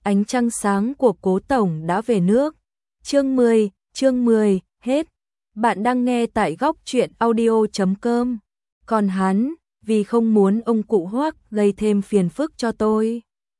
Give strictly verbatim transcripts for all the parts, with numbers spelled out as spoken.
ánh trăng sáng của Cố tổng đã về nước. Chương mười, chương mười, hết. Bạn đang nghe tại góc truyện audio chấm com. Còn hắn, vì không muốn ông cụ Hoắc gây thêm phiền phức cho tôi,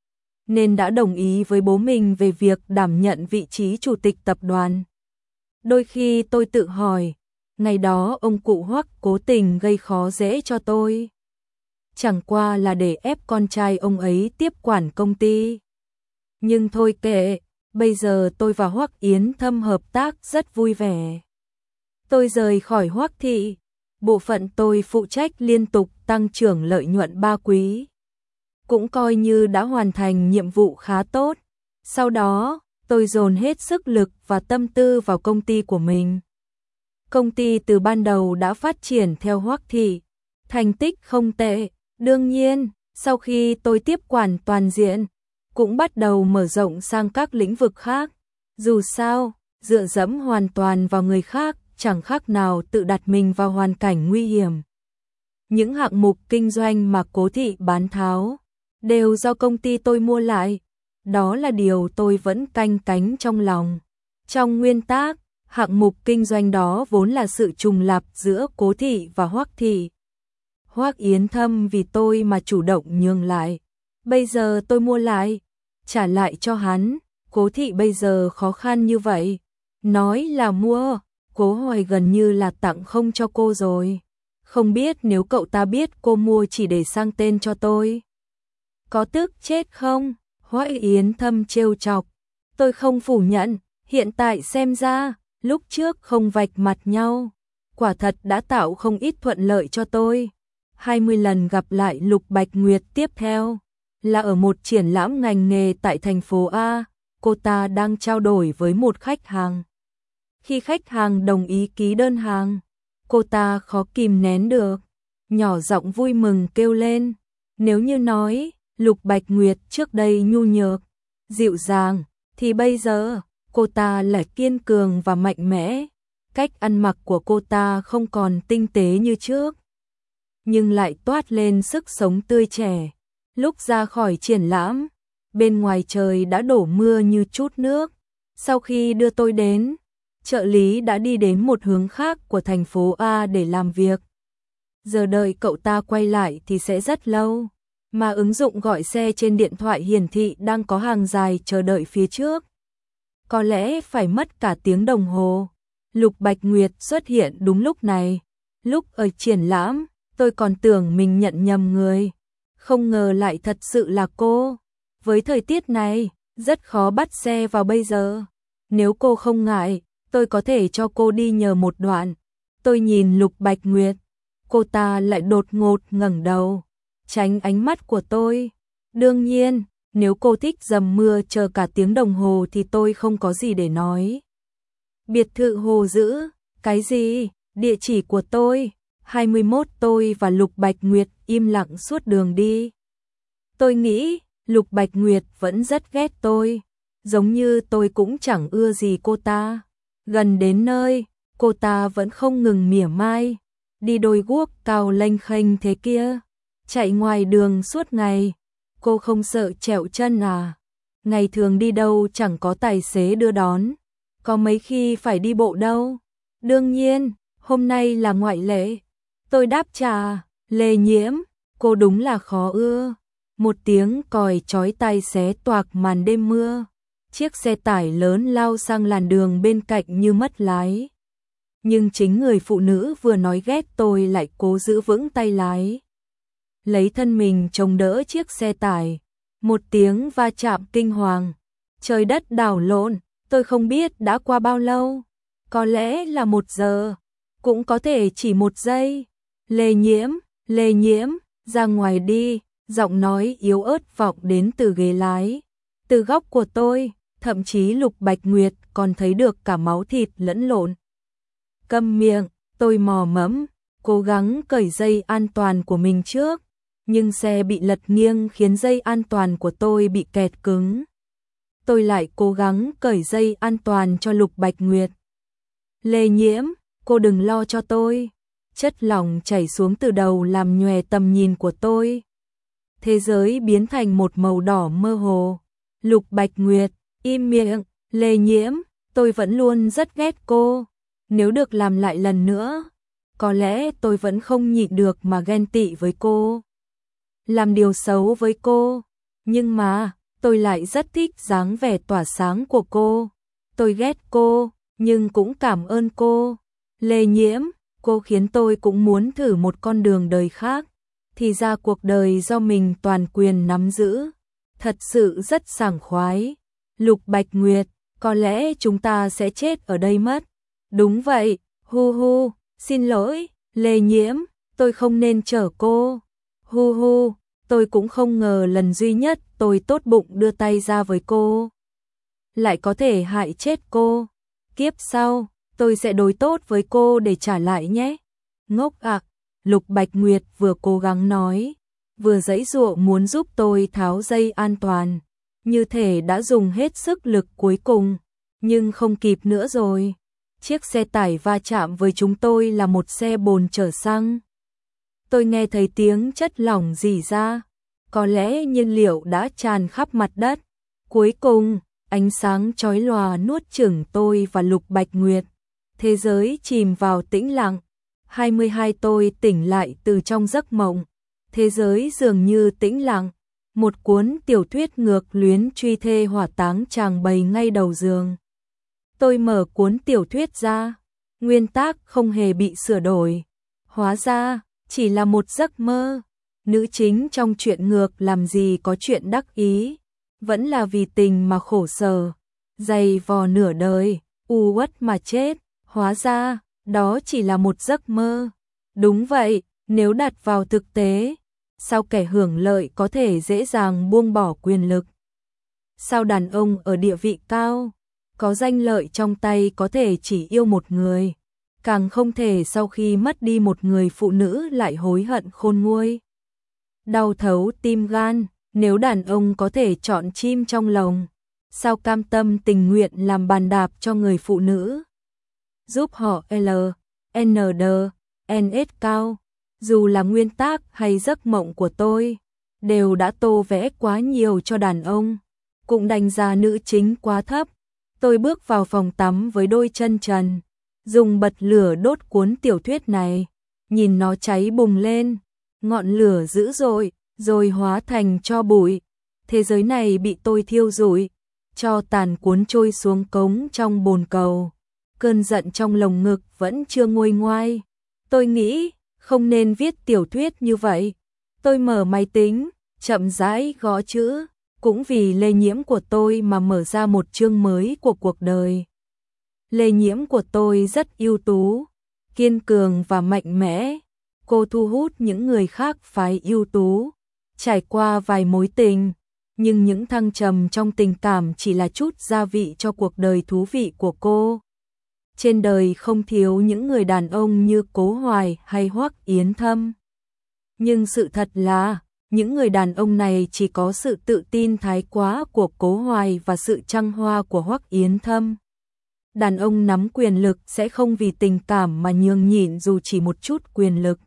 nên đã đồng ý với bố mình về việc đảm nhận vị trí chủ tịch tập đoàn. Đôi khi tôi tự hỏi, ngày đó ông cụ Hoắc cố tình gây khó dễ cho tôi, chẳng qua là để ép con trai ông ấy tiếp quản công ty. Nhưng thôi kệ, bây giờ tôi và Hoắc Yến Thâm hợp tác rất vui vẻ. Tôi rời khỏi Hoắc thị, bộ phận tôi phụ trách liên tục tăng trưởng lợi nhuận ba quý. Cũng coi như đã hoàn thành nhiệm vụ khá tốt. Sau đó, tôi dồn hết sức lực và tâm tư vào công ty của mình. Công ty từ ban đầu đã phát triển theo Hoắc thị, thành tích không tệ. Đương nhiên, sau khi tôi tiếp quản toàn diện, cũng bắt đầu mở rộng sang các lĩnh vực khác. Dù sao, dựa dẫm hoàn toàn vào người khác, chẳng khác nào tự đặt mình vào hoàn cảnh nguy hiểm. Những hạng mục kinh doanh mà Cố thị bán tháo đều do công ty tôi mua lại. Đó là điều tôi vẫn canh cánh trong lòng. Trong nguyên tắc, hạng mục kinh doanh đó vốn là sự trùng lặp giữa Cố thị và Hoắc thị. Hoắc Yến Thâm vì tôi mà chủ động nhường lại. Bây giờ tôi mua lại, trả lại cho hắn. Cố thị bây giờ khó khăn như vậy, nói là mua, Cố Hoài gần như là tặng không cho cô rồi. Không biết nếu cậu ta biết cô mua chỉ để sang tên cho tôi, có tức chết không? Hoắc Yến Thâm trêu chọc. Tôi không phủ nhận, hiện tại xem ra, lúc trước không vạch mặt nhau, quả thật đã tạo không ít thuận lợi cho tôi. hai mươi lần gặp lại Lục Bạch Nguyệt tiếp theo là ở một triển lãm ngành nghề tại thành phố A, cô ta đang trao đổi với một khách hàng. Khi khách hàng đồng ý ký đơn hàng, cô ta khó kìm nén được, nhỏ giọng vui mừng kêu lên. Nếu như nói Lục Bạch Nguyệt trước đây nhu nhược, dịu dàng, thì bây giờ cô ta lại kiên cường và mạnh mẽ. Cách ăn mặc của cô ta không còn tinh tế như trước, nhưng lại toát lên sức sống tươi trẻ. Lúc ra khỏi triển lãm, bên ngoài trời đã đổ mưa như chút nước. Sau khi đưa tôi đến, trợ lý đã đi đến một hướng khác của thành phố A để làm việc. Giờ đợi cậu ta quay lại thì sẽ rất lâu, mà ứng dụng gọi xe trên điện thoại hiển thị đang có hàng dài chờ đợi phía trước. Có lẽ phải mất cả tiếng đồng hồ. Lục Bạch Nguyệt xuất hiện đúng lúc này. Lúc ở triển lãm, tôi còn tưởng mình nhận nhầm người, không ngờ lại thật sự là cô. Với thời tiết này, rất khó bắt xe vào bây giờ. Nếu cô không ngại, tôi có thể cho cô đi nhờ một đoạn. Tôi nhìn Lục Bạch Nguyệt, cô ta lại đột ngột ngẩng đầu, tránh ánh mắt của tôi. Đương nhiên, nếu cô thích dầm mưa chờ cả tiếng đồng hồ thì tôi không có gì để nói. Biệt thự Hồ Dữ, cái gì? Địa chỉ của tôi. hai mươi mốt tôi và Lục Bạch Nguyệt im lặng suốt đường đi. Tôi nghĩ Lục Bạch Nguyệt vẫn rất ghét tôi, giống như tôi cũng chẳng ưa gì cô ta. Gần đến nơi, cô ta vẫn không ngừng mỉa mai, đi đôi guốc cao lênh khênh thế kia, chạy ngoài đường suốt ngày. Cô không sợ trẹo chân à? Ngày thường đi đâu chẳng có tài xế đưa đón, có mấy khi phải đi bộ đâu. Đương nhiên, hôm nay là ngoại lệ. Tôi đáp trả, Lê Nhiễm, cô đúng là khó ưa. Một tiếng còi chói tai xé toạc màn đêm mưa. Chiếc xe tải lớn lao sang làn đường bên cạnh như mất lái. Nhưng chính người phụ nữ vừa nói ghét tôi lại cố giữ vững tay lái, lấy thân mình chống đỡ chiếc xe tải. Một tiếng va chạm kinh hoàng, trời đất đảo lộn. Tôi không biết đã qua bao lâu, có lẽ là một giờ, cũng có thể chỉ một giây. Lê Nhiễm, Lê Nhiễm, ra ngoài đi. Giọng nói yếu ớt vọng đến từ ghế lái. Từ góc của tôi, thậm chí Lục Bạch Nguyệt còn thấy được cả máu thịt lẫn lộn. Câm miệng, tôi mò mẫm, cố gắng cởi dây an toàn của mình trước, nhưng xe bị lật nghiêng khiến dây an toàn của tôi bị kẹt cứng. Tôi lại cố gắng cởi dây an toàn cho Lục Bạch Nguyệt. Lê Nhiễm, cô đừng lo cho tôi. Chất lỏng chảy xuống từ đầu làm nhòe tầm nhìn của tôi. Thế giới biến thành một màu đỏ mơ hồ. Lục Bạch Nguyệt, im miệng, Lê Nhiễm, tôi vẫn luôn rất ghét cô. Nếu được làm lại lần nữa, có lẽ tôi vẫn không nhịn được mà ghen tị với cô. Làm điều xấu với cô. Nhưng mà, tôi lại rất thích dáng vẻ tỏa sáng của cô. Tôi ghét cô, nhưng cũng cảm ơn cô. Lê Nhiễm, cô khiến tôi cũng muốn thử một con đường đời khác. Thì ra cuộc đời do mình toàn quyền nắm giữ. Thật sự rất sảng khoái. Lục Bạch Nguyệt, có lẽ chúng ta sẽ chết ở đây mất. Đúng vậy, hu hu, xin lỗi, Lê Nhiễm, tôi không nên chở cô. Hu hu, tôi cũng không ngờ lần duy nhất tôi tốt bụng đưa tay ra với cô lại có thể hại chết cô. Kiếp sau, tôi sẽ đối tốt với cô để trả lại nhé. Ngốc ạ, Lục Bạch Nguyệt vừa cố gắng nói, vừa giãy giụa muốn giúp tôi tháo dây an toàn, như thể đã dùng hết sức lực cuối cùng, nhưng không kịp nữa rồi. Chiếc xe tải va chạm với chúng tôi là một xe bồn chở xăng. Tôi nghe thấy tiếng chất lỏng rỉ ra, có lẽ nhiên liệu đã tràn khắp mặt đất. Cuối cùng, ánh sáng chói lòa nuốt chửng tôi và Lục Bạch Nguyệt. Thế giới chìm vào tĩnh lặng. hai mươi hai tôi tỉnh lại từ trong giấc mộng. Thế giới dường như tĩnh lặng. Một cuốn tiểu thuyết ngược luyến truy thê hỏa táng tràng bày ngay đầu giường. Tôi mở cuốn tiểu thuyết ra. Nguyên tác không hề bị sửa đổi. Hóa ra, chỉ là một giấc mơ. Nữ chính trong truyện ngược làm gì có chuyện đắc ý. Vẫn là vì tình mà khổ sở. Dày vò nửa đời, u uất mà chết. Hóa ra, đó chỉ là một giấc mơ. Đúng vậy, nếu đặt vào thực tế, sao kẻ hưởng lợi có thể dễ dàng buông bỏ quyền lực? Sao đàn ông ở địa vị cao, có danh lợi trong tay có thể chỉ yêu một người? Càng không thể sau khi mất đi một người phụ nữ lại hối hận khôn nguôi. Đau thấu tim gan, nếu đàn ông có thể chọn chim trong lồng, sao cam tâm tình nguyện làm bàn đạp cho người phụ nữ? Giúp họ L, N D, N S cao, dù là nguyên tác hay giấc mộng của tôi, đều đã tô vẽ quá nhiều cho đàn ông, cũng đánh giá nữ chính quá thấp. Tôi bước vào phòng tắm với đôi chân trần, dùng bật lửa đốt cuốn tiểu thuyết này, nhìn nó cháy bùng lên, ngọn lửa dữ dội, rồi hóa thành tro bụi. Thế giới này bị tôi thiêu rụi, cho tàn cuốn trôi xuống cống trong bồn cầu. Cơn giận trong lồng ngực vẫn chưa nguôi ngoai. Tôi nghĩ, không nên viết tiểu thuyết như vậy. Tôi mở máy tính, chậm rãi gõ chữ, cũng vì Lê Nhiễm của tôi mà mở ra một chương mới của cuộc đời. Lê Nhiễm của tôi rất ưu tú, kiên cường và mạnh mẽ. Cô thu hút những người khác phái ưu tú, trải qua vài mối tình, nhưng những thăng trầm trong tình cảm chỉ là chút gia vị cho cuộc đời thú vị của cô. Trên đời không thiếu những người đàn ông như Cố Hoài hay Hoắc Yến Thâm. Nhưng sự thật là, những người đàn ông này chỉ có sự tự tin thái quá của Cố Hoài và sự trăng hoa của Hoắc Yến Thâm. Đàn ông nắm quyền lực sẽ không vì tình cảm mà nhường nhịn dù chỉ một chút quyền lực.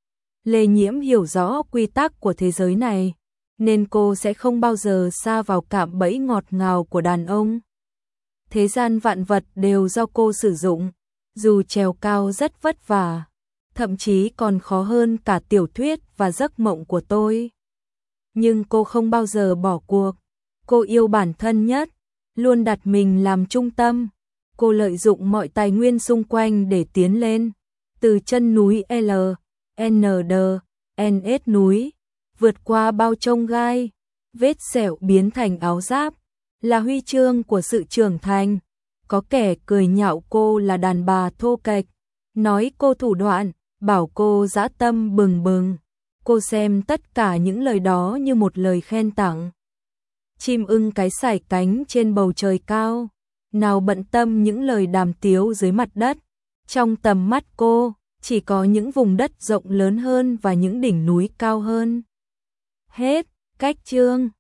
Lê Nhiễm hiểu rõ quy tắc của thế giới này, nên cô sẽ không bao giờ sa vào cạm bẫy ngọt ngào của đàn ông. Thế gian vạn vật đều do cô sử dụng, dù trèo cao rất vất vả, thậm chí còn khó hơn cả tiểu thuyết và giấc mộng của tôi. Nhưng cô không bao giờ bỏ cuộc, cô yêu bản thân nhất, luôn đặt mình làm trung tâm. Cô lợi dụng mọi tài nguyên xung quanh để tiến lên, từ chân núi L, N D, N S núi, vượt qua bao chông gai, vết sẹo biến thành áo giáp, là huy chương của sự trưởng thành. Có kẻ cười nhạo cô là đàn bà thô kệch, nói cô thủ đoạn, bảo cô dã tâm bừng bừng. Cô xem tất cả những lời đó như một lời khen tặng. Chim ưng cái sải cánh trên bầu trời cao, nào bận tâm những lời đàm tiếu dưới mặt đất. Trong tầm mắt cô, chỉ có những vùng đất rộng lớn hơn và những đỉnh núi cao hơn. Hết, cách chương.